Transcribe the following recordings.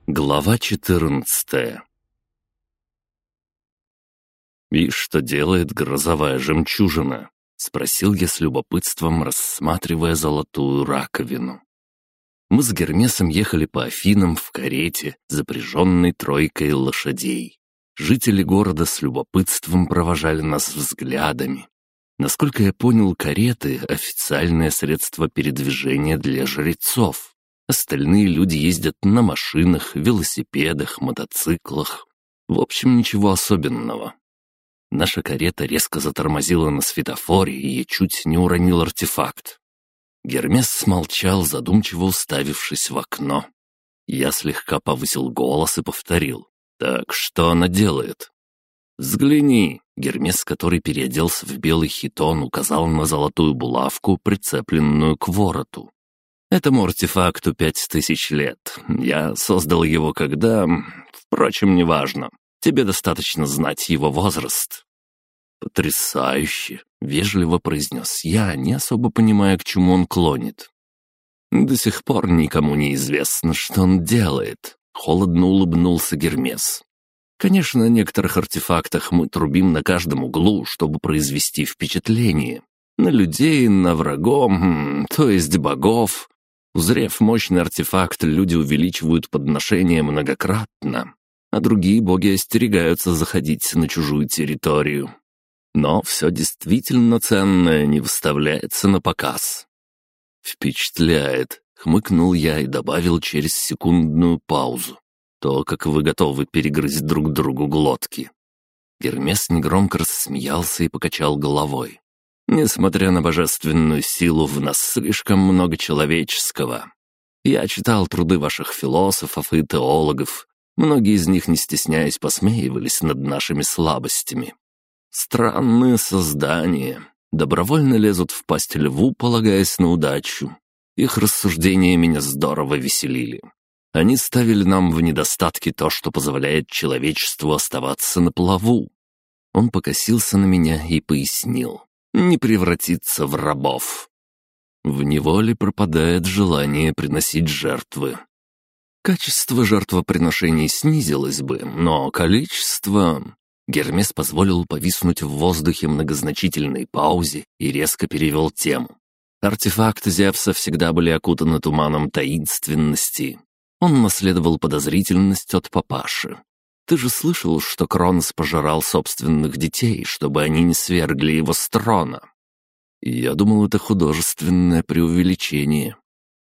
Глава 14. «И что делает грозовая жемчужина?» — спросил я с любопытством, рассматривая золотую раковину. Мы с Гермесом ехали по Афинам в карете, запряженной тройкой лошадей. Жители города с любопытством провожали нас взглядами. Насколько я понял, кареты — официальное средство передвижения для жрецов. Остальные люди ездят на машинах, велосипедах, мотоциклах. В общем, ничего особенного. Наша карета резко затормозила на светофоре, и я чуть не уронил артефакт. Гермес смолчал, задумчиво уставившись в окно. Я слегка повысил голос и повторил: «Так что она делает?» «Взгляни!» — Гермес, который переоделся в белый хитон, указал на золотую булавку, прицепленную к вороту. «Этому артефакту 5000 лет. Я создал его когда... Впрочем, неважно. Тебе достаточно знать его возраст». «Потрясающе!» — вежливо произнес я, не особо понимая, к чему он клонит. «До сих пор никому не известно, что он делает», — холодно улыбнулся Гермес. «Конечно, о некоторых артефактах мы трубим на каждом углу, чтобы произвести впечатление. На людей, на врагов, то есть богов. Узрев мощный артефакт, люди увеличивают подношение многократно, а другие боги остерегаются заходить на чужую территорию. Но все действительно ценное не выставляется на показ». «Впечатляет», — хмыкнул я и добавил через секундную паузу. «То, как вы готовы перегрызть друг другу глотки». Гермес негромко рассмеялся и покачал головой. «Несмотря на божественную силу, в нас слишком много человеческого. Я читал труды ваших философов и теологов. Многие из них, не стесняясь, посмеивались над нашими слабостями. Странные создания. Добровольно лезут в пасть льву, полагаясь на удачу. Их рассуждения меня здорово веселили. Они ставили нам в недостатке то, что позволяет человечеству оставаться на плаву». Он покосился на меня и пояснил: «Не превратиться в рабов. В неволе пропадает желание приносить жертвы. Качество жертвоприношений снизилось бы, но количество...» Гермес позволил повиснуть в воздухе многозначительной паузе и резко перевел тему. Артефакты Зевса всегда были окутаны туманом таинственности. Он наследовал подозрительность от папаши. Ты же слышал, что Кронос пожирал собственных детей, чтобы они не свергли его с трона? Я думал, это художественное преувеличение.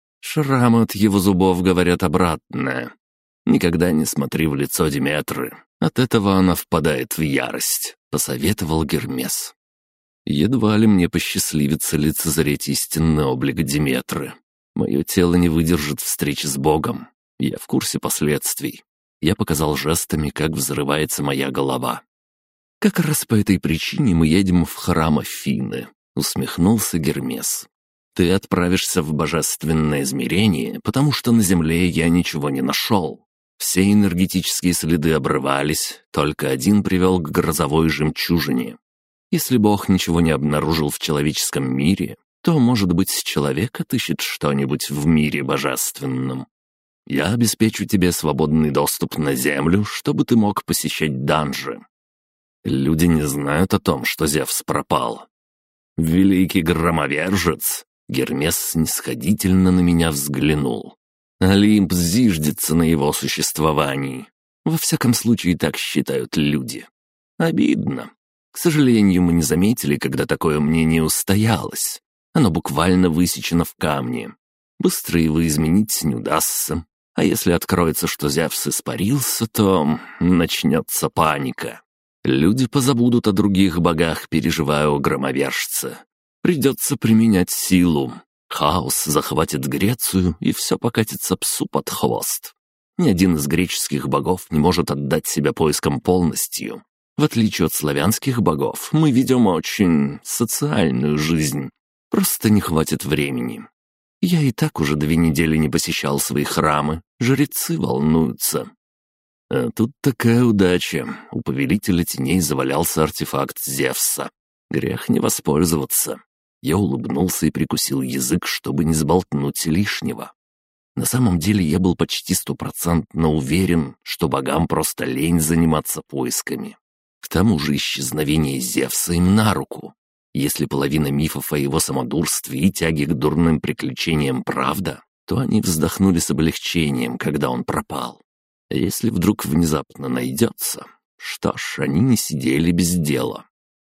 Шрамы от его зубов говорят обратное. Никогда не смотри в лицо Диметры. От этого она впадает в ярость», — посоветовал Гермес. «Едва ли мне посчастливится лицезреть истинный облик Диметры. Мое тело не выдержит встречи с Богом. Я в курсе последствий». Я показал жестами, как взрывается моя голова. «Как раз по этой причине мы едем в храм Афины», — усмехнулся Гермес. «Ты отправишься в божественное измерение, потому что на земле я ничего не нашел. Все энергетические следы обрывались, только один привел к грозовой жемчужине. Если Бог ничего не обнаружил в человеческом мире, то, может быть, человек отыщет что-нибудь в мире божественном. Я обеспечу тебе свободный доступ на землю, чтобы ты мог посещать данжи. Люди не знают о том, что Зевс пропал. Великий громовержец!» Гермес снисходительно на меня взглянул. «Олимп зиждется на его существовании. Во всяком случае, так считают люди. Обидно. К сожалению, мы не заметили, когда такое мнение устоялось. Оно буквально высечено в камне. Быстро его изменить не удастся. А если откроется, что Зевс испарился, то начнется паника. Люди позабудут о других богах, переживая о громовержце. Придется применять силу. Хаос захватит Грецию, и все покатится псу под хвост. Ни один из греческих богов не может отдать себя поискам полностью. В отличие от славянских богов, мы ведем очень социальную жизнь. Просто не хватит времени. Я и так уже 2 недели не посещал свои храмы. Жрецы волнуются. А тут такая удача. У повелителя теней завалялся артефакт Зевса. Грех не воспользоваться. Я улыбнулся и прикусил язык, чтобы не сболтнуть лишнего. На самом деле я был почти стопроцентно уверен, что богам просто лень заниматься поисками. К тому же исчезновение Зевса им на руку. Если половина мифов о его самодурстве и тяге к дурным приключениям правда, то они вздохнули с облегчением, когда он пропал. А если вдруг внезапно найдется, что ж, они не сидели без дела.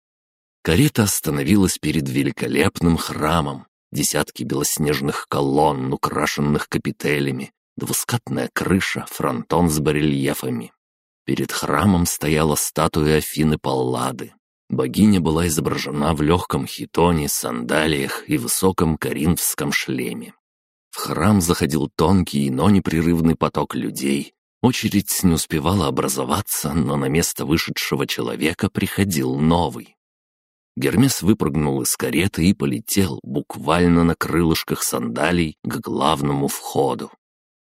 Карета остановилась перед великолепным храмом. Десятки белоснежных колонн, украшенных капителями, двускатная крыша, фронтон с барельефами. Перед храмом стояла статуя Афины Паллады. Богиня была изображена в легком хитоне, сандалиях и высоком коринфском шлеме. В храм заходил тонкий, но непрерывный поток людей. Очередь не успевала образоваться, но на место вышедшего человека приходил новый. Гермес выпрыгнул из кареты и полетел, буквально на крылышках сандалий, к главному входу.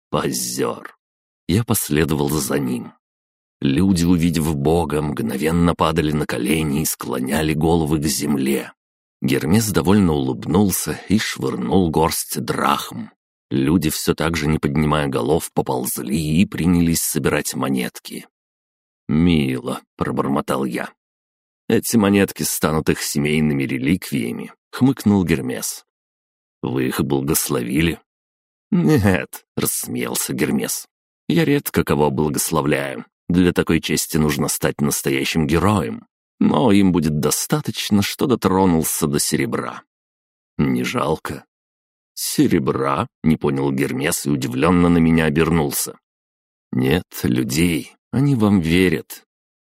Позер. Я последовал за ним. Люди, увидев Бога, мгновенно падали на колени и склоняли головы к земле. Гермес довольно улыбнулся и швырнул горсть драхм. Люди, все так же не поднимая голов, поползли и принялись собирать монетки. «Мило», — пробормотал я. «Эти монетки станут их семейными реликвиями», — хмыкнул Гермес. «Вы их благословили?» «Нет», — рассмеялся Гермес. «Я редко кого благословляю. Для такой чести нужно стать настоящим героем. Но им будет достаточно, что дотронулся до серебра». «Не жалко?» «Серебра?» — не понял Гермес и удивленно на меня обернулся. «Нет, людей. Они вам верят.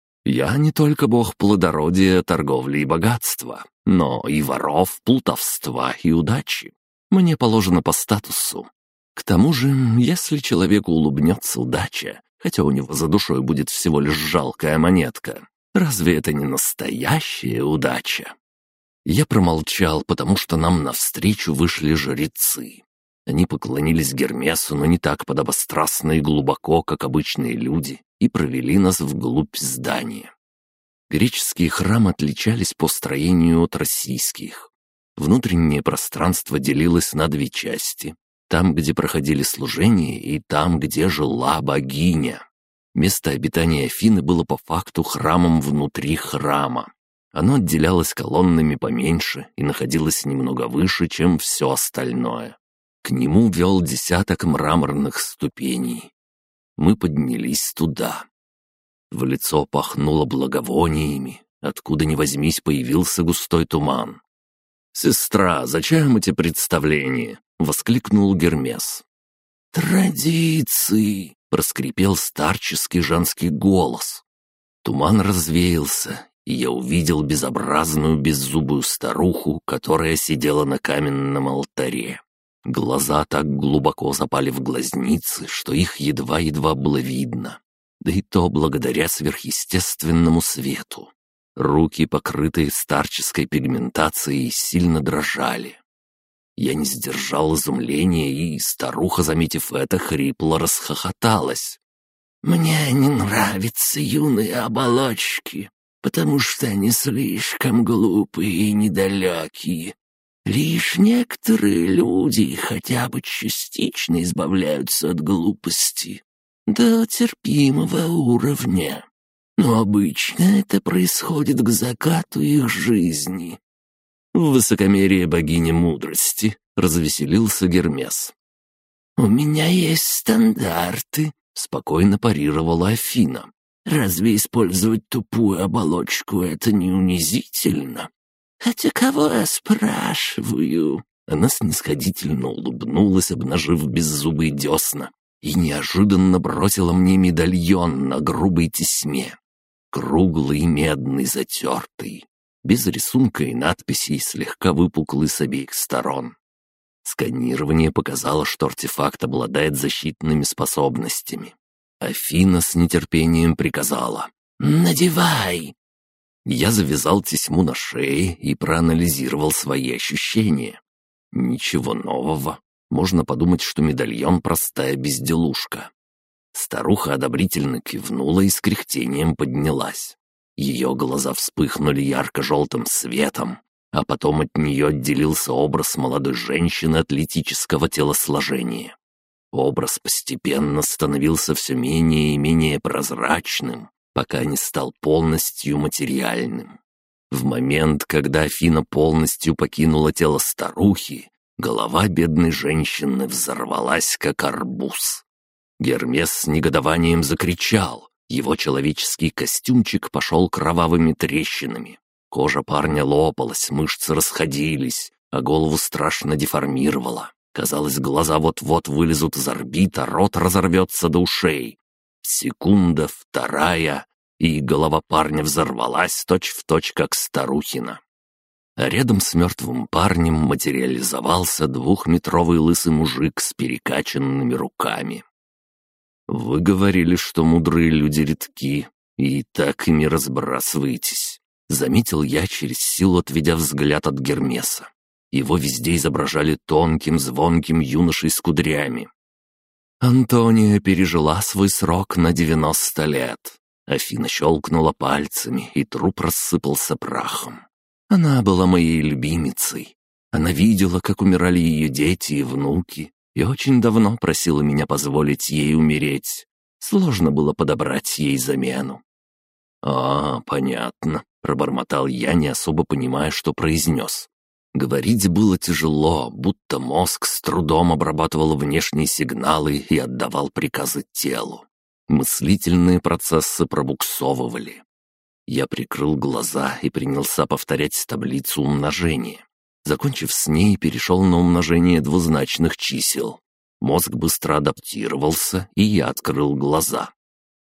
Я не только бог плодородия, торговли и богатства, но и воров, плутовства и удачи. Мне положено по статусу. К тому же, если человеку улыбнется удача, хотя у него за душой будет всего лишь жалкая монетка, разве это не настоящая удача?» Я промолчал, потому что нам навстречу вышли жрецы. Они поклонились Гермесу, но не так подобострастно и глубоко, как обычные люди, и провели нас вглубь здания. Греческие храмы отличались по строению от российских. Внутреннее пространство делилось на две части. Там, где проходили служения, и там, где жила богиня. Место обитания Афины было по факту храмом внутри храма. Оно отделялось колоннами поменьше и находилось немного выше, чем все остальное. К нему вел десяток мраморных ступеней. Мы поднялись туда. В лицо пахнуло благовониями. Откуда ни возьмись, появился густой туман. «Сестра, зачем эти представления?» — воскликнул Гермес. «Традиции!» — проскрипел старческий женский голос. Туман развеялся, и я увидел безобразную беззубую старуху, которая сидела на каменном алтаре. Глаза так глубоко запали в глазницы, что их едва-едва было видно. Да и то благодаря сверхъестественному свету. Руки, покрытые старческой пигментацией, сильно дрожали. Я не сдержал изумления, и старуха, заметив это, хрипло расхохоталась. «Мне не нравятся юные оболочки, потому что они слишком глупые и недалекие. Лишь некоторые люди хотя бы частично избавляются от глупости до терпимого уровня. Но обычно это происходит к закату их жизни». «Высокомерие богини мудрости», — развеселился Гермес. «У меня есть стандарты», — спокойно парировала Афина. «Разве использовать тупую оболочку — это не унизительно? Хотя кого я спрашиваю?» Она снисходительно улыбнулась, обнажив беззубые десна, и неожиданно бросила мне медальон на грубой тесьме. Круглый, медный, затертый, без рисунка и надписей, слегка выпуклый с обеих сторон. Сканирование показало, что артефакт обладает защитными способностями. Афина с нетерпением приказала: «Надевай!» Я завязал тесьму на шее и проанализировал свои ощущения. Ничего нового. Можно подумать, что медальон — простая безделушка. Старуха одобрительно кивнула и с кряхтением поднялась. Ее глаза вспыхнули ярко-желтым светом, а потом от нее отделился образ молодой женщины атлетического телосложения. Образ постепенно становился все менее и менее прозрачным, пока не стал полностью материальным. В момент, когда Афина полностью покинула тело старухи, голова бедной женщины взорвалась, как арбуз. Гермес с негодованием закричал. Его человеческий костюмчик пошел кровавыми трещинами. Кожа парня лопалась, мышцы расходились, а голову страшно деформировало. Казалось, глаза вот-вот вылезут из орбит, а рот разорвется до ушей. Секунда, вторая, и голова парня взорвалась точь-в-точь, как старухина. А рядом с мертвым парнем материализовался 2-метровый лысый мужик с перекачанными руками. «Вы говорили, что мудрые люди редки, и так ими разбрасываетесь», — заметил я через силу, отведя взгляд от Гермеса. Его везде изображали тонким, звонким юношей с кудрями. Антония пережила свой срок на 90 лет. Афина щелкнула пальцами, и труп рассыпался прахом. Она была моей любимицей. Она видела, как умирали ее дети и внуки, и очень давно просила меня позволить ей умереть. Сложно было подобрать ей замену. Понятно», — пробормотал я, не особо понимая, что произнес. Говорить было тяжело, будто мозг с трудом обрабатывал внешние сигналы и отдавал приказы телу. Мыслительные процессы пробуксовывали. Я прикрыл глаза и принялся повторять таблицу умножения. Закончив с ней, перешел на умножение двузначных чисел. Мозг быстро адаптировался, и я открыл глаза.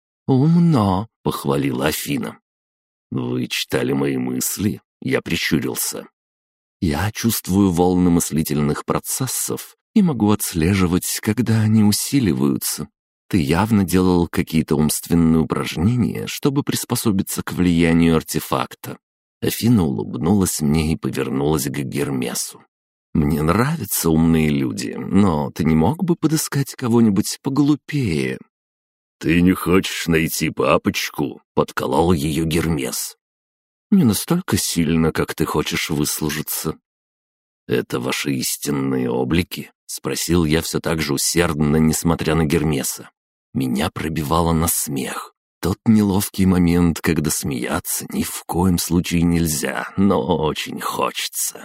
«Умно», — похвалила Афина. «Вы читали мои мысли?» — я прищурился. «Я чувствую волны мыслительных процессов и могу отслеживать, когда они усиливаются. Ты явно делал какие-то умственные упражнения, чтобы приспособиться к влиянию артефакта». Афина улыбнулась мне и повернулась к Гермесу. «Мне нравятся умные люди, но ты не мог бы подыскать кого-нибудь поглупее?» «Ты не хочешь найти папочку?» — подколол ее Гермес. «Не настолько сильно, как ты хочешь выслужиться». «Это ваши истинные облики?» — спросил я все так же усердно, несмотря на Гермеса. Меня пробивало на смех. Тот неловкий момент, когда смеяться ни в коем случае нельзя, но очень хочется.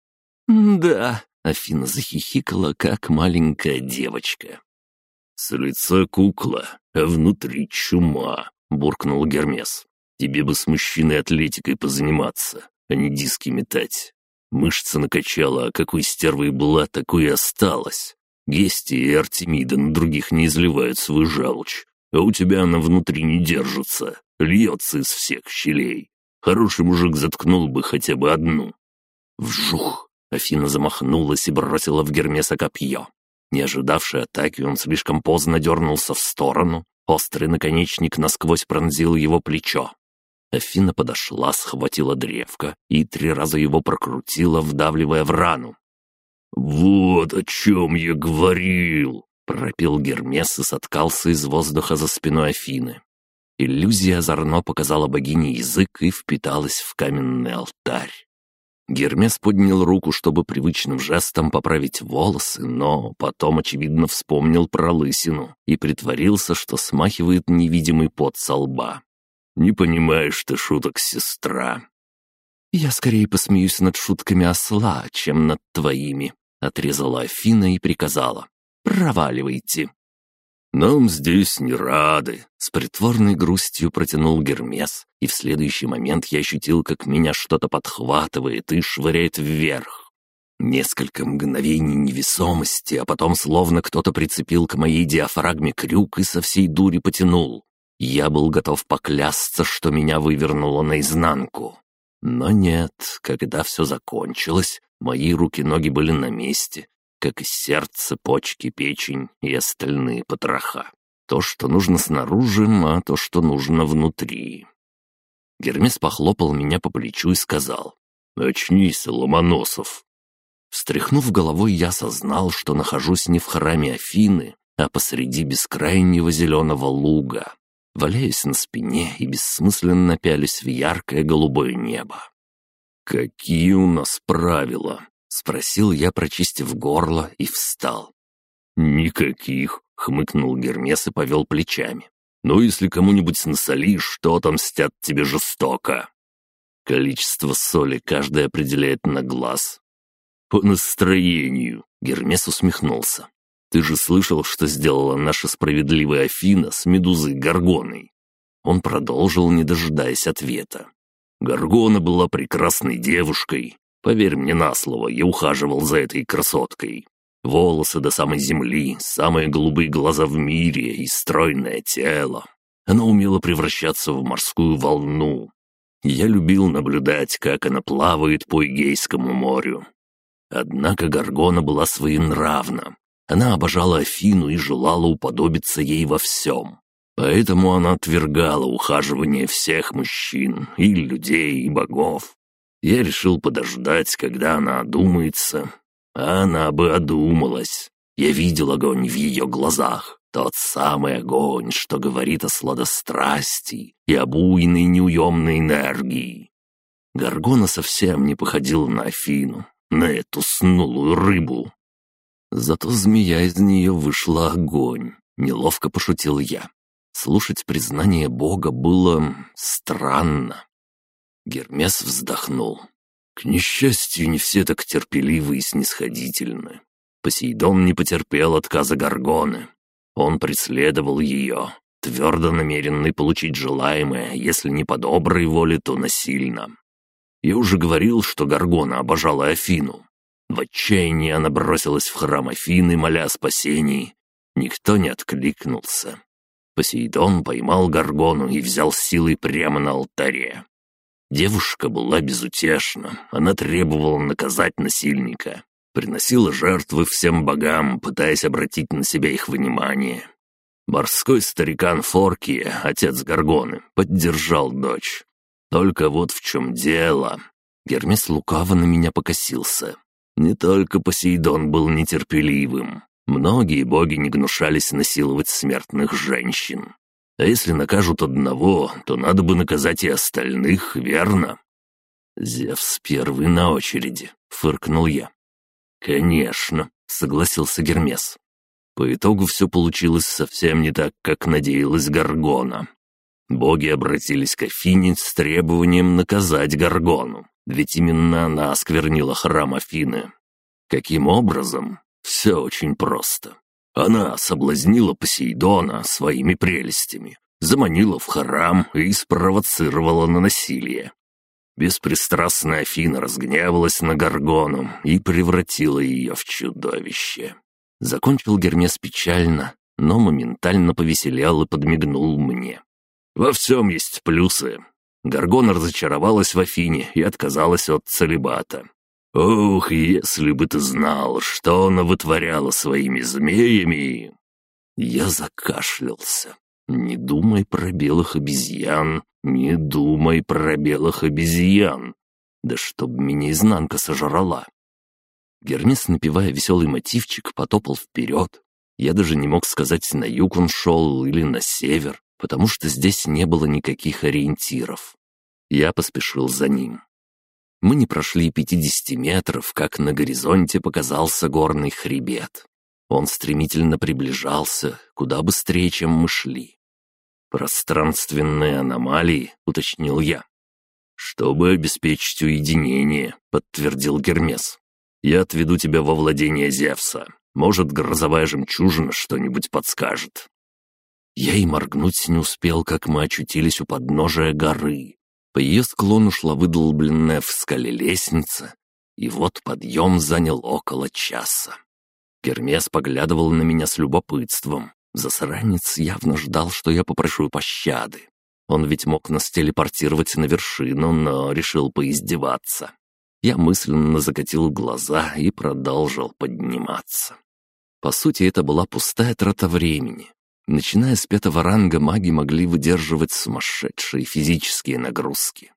«Да», — Афина захихикала, как маленькая девочка. «С лица кукла, а внутри чума», — буркнул Гермес. «Тебе бы с мужчиной атлетикой позаниматься, а не диски метать. Мышца накачала, а какой стервой была, такой и осталась. Гестия и Артемида на других не изливают свою желчь, а у тебя она внутри не держится, льется из всех щелей. Хороший мужик заткнул бы хотя бы одну». Вжух! Афина замахнулась и бросила в Гермеса копье. Не ожидавший атаки, он слишком поздно дернулся в сторону. Острый наконечник насквозь пронзил его плечо. Афина подошла, схватила древко и 3 раза его прокрутила, вдавливая в рану. «Вот о чем я говорил!» — пропел Гермес и соткался из воздуха за спиной Афины. Иллюзия озорно показала богине язык и впиталась в каменный алтарь. Гермес поднял руку, чтобы привычным жестом поправить волосы, но потом, очевидно, вспомнил про лысину и притворился, что смахивает невидимый пот со лба. «Не понимаешь ты шуток, сестра». «Я скорее посмеюсь над шутками осла, чем над твоими», — отрезала Афина и приказала. «Проваливайте». «Нам здесь не рады», — с притворной грустью протянул Гермес, и в следующий момент я ощутил, как меня что-то подхватывает и швыряет вверх. Несколько мгновений невесомости, а потом словно кто-то прицепил к моей диафрагме крюк и со всей дури потянул. Я был готов поклясться, что меня вывернуло наизнанку. Но нет, когда все закончилось, мои руки-ноги были на месте, как и сердце, почки, печень и остальные потроха. То, что нужно снаружи, а то, что нужно внутри. Гермес похлопал меня по плечу и сказал: «Очнись, Ломоносов». Встряхнув головой, я осознал, что нахожусь не в храме Афины, а посреди бескрайнего зеленого луга. Валяюсь на спине и бессмысленно пялюсь в яркое голубое небо. «Какие у нас правила?» — спросил я, прочистив горло, и встал. «Никаких», — хмыкнул Гермес и повел плечами. «Но если кому-нибудь насолишь, то отомстят тебе жестоко». «Количество соли каждый определяет на глаз». «По настроению», — Гермес усмехнулся. «Ты же слышал, что сделала наша справедливая Афина с Медузой Горгоной?» Он продолжил, не дожидаясь ответа. «Горгона была прекрасной девушкой. Поверь мне на слово, я ухаживал за этой красоткой. Волосы до самой земли, самые голубые глаза в мире и стройное тело. Она умела превращаться в морскую волну. Я любил наблюдать, как она плавает по Эгейскому морю. Однако Горгона была своенравна. Она обожала Афину и желала уподобиться ей во всем. Поэтому она отвергала ухаживание всех мужчин, и людей, и богов. Я решил подождать, когда она одумается. А она бы одумалась. Я видел огонь в ее глазах. Тот самый огонь, что говорит о сладострастии и об буйной неуемной энергии. Горгона совсем не походила на Афину, на эту снулую рыбу. Зато змея из нее вышла огонь. Неловко пошутил я. Слушать признание Бога было странно. Гермес вздохнул. К несчастью, не все так терпеливы и снисходительны. Посейдон не потерпел отказа Горгоны. Он преследовал ее, твердо намеренный получить желаемое, если не по доброй воле, то насильно. Я уже говорил, что Горгона обожала Афину. В отчаянии она бросилась в храм Афины, моля о спасении. Никто не откликнулся. Посейдон поймал Горгону и взял силой прямо на алтаре. Девушка была безутешна, она требовала наказать насильника, приносила жертвы всем богам, пытаясь обратить на себя их внимание. Морской старикан Форкия, отец Горгоны, поддержал дочь. Только вот в чем дело. Гермес лукаво на меня покосился. Не только Посейдон был нетерпеливым. Многие боги не гнушались насиловать смертных женщин. А если накажут одного, то надо бы наказать и остальных, верно? «Зевс первый на очереди», — фыркнул я. «Конечно», — согласился Гермес. По итогу все получилось совсем не так, как надеялась Горгона. Боги обратились к Афине с требованием наказать Горгону, ведь именно она осквернила храм Афины. Каким образом? Все очень просто. Она соблазнила Посейдона своими прелестями, заманила в храм и спровоцировала на насилие. Беспристрастная Афина разгневалась на Горгону и превратила ее в чудовище. Закончил Гермес печально, но моментально повеселял и подмигнул мне. Во всем есть плюсы. Горгона разочаровалась в Афине и отказалась от целибата. Ох, если бы ты знал, что она вытворяла своими змеями!» Я закашлялся. «Не думай про белых обезьян, не думай про белых обезьян. Да чтоб меня изнанка сожрала!» Гермес, напевая веселый мотивчик, потопал вперед. Я даже не мог сказать, на юг он шел или на север, потому что здесь не было никаких ориентиров. Я поспешил за ним. Мы не прошли 50 метров, как на горизонте показался горный хребет. Он стремительно приближался, куда быстрее, чем мы шли. «Пространственные аномалии», — уточнил я. «Чтобы обеспечить уединение», — подтвердил Гермес. «Я отведу тебя во владение Зевса. Может, грозовая жемчужина что-нибудь подскажет». Я и моргнуть не успел, как мы очутились у подножия горы. По ее склону шла выдолбленная в скале лестница, и вот подъем занял около часа. Гермес поглядывал на меня с любопытством. Засранец явно ждал, что я попрошу пощады. Он ведь мог нас телепортировать на вершину, но решил поиздеваться. Я мысленно закатил глаза и продолжил подниматься. По сути, это была пустая трата времени. Начиная с 5-го ранга, маги могли выдерживать сумасшедшие физические нагрузки.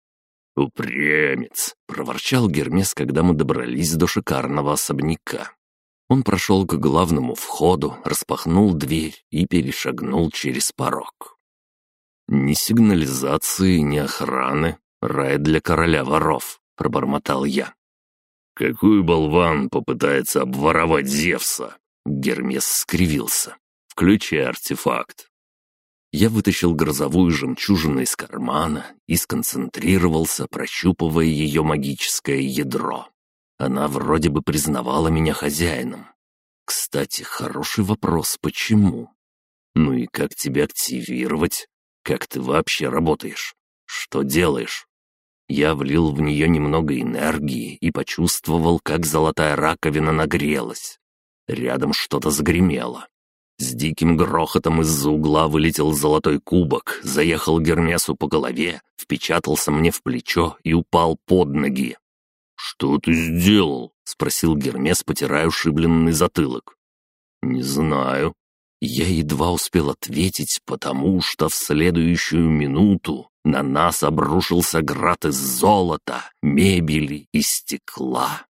«Упрямец!» — проворчал Гермес, когда мы добрались до шикарного особняка. Он прошел к главному входу, распахнул дверь и перешагнул через порог. «Ни сигнализации, ни охраны. Рай для короля воров», — пробормотал я. «Какой болван попытается обворовать Зевса?» Гермес скривился. «Включай артефакт». Я вытащил грозовую жемчужину из кармана и сконцентрировался, прощупывая ее магическое ядро. Она вроде бы признавала меня хозяином. Кстати, хороший вопрос, почему? Ну и как тебя активировать? Как ты вообще работаешь? Что делаешь? Я влил в нее немного энергии и почувствовал, как золотая раковина нагрелась. Рядом что-то загремело. С диким грохотом из-за угла вылетел золотой кубок, заехал Гермесу по голове, впечатался мне в плечо и упал под ноги. «Что ты сделал?» — спросил Гермес, потирая ушибленный затылок. «Не знаю». Я едва успел ответить, потому что в следующую минуту на нас обрушился град из золота, мебели и стекла.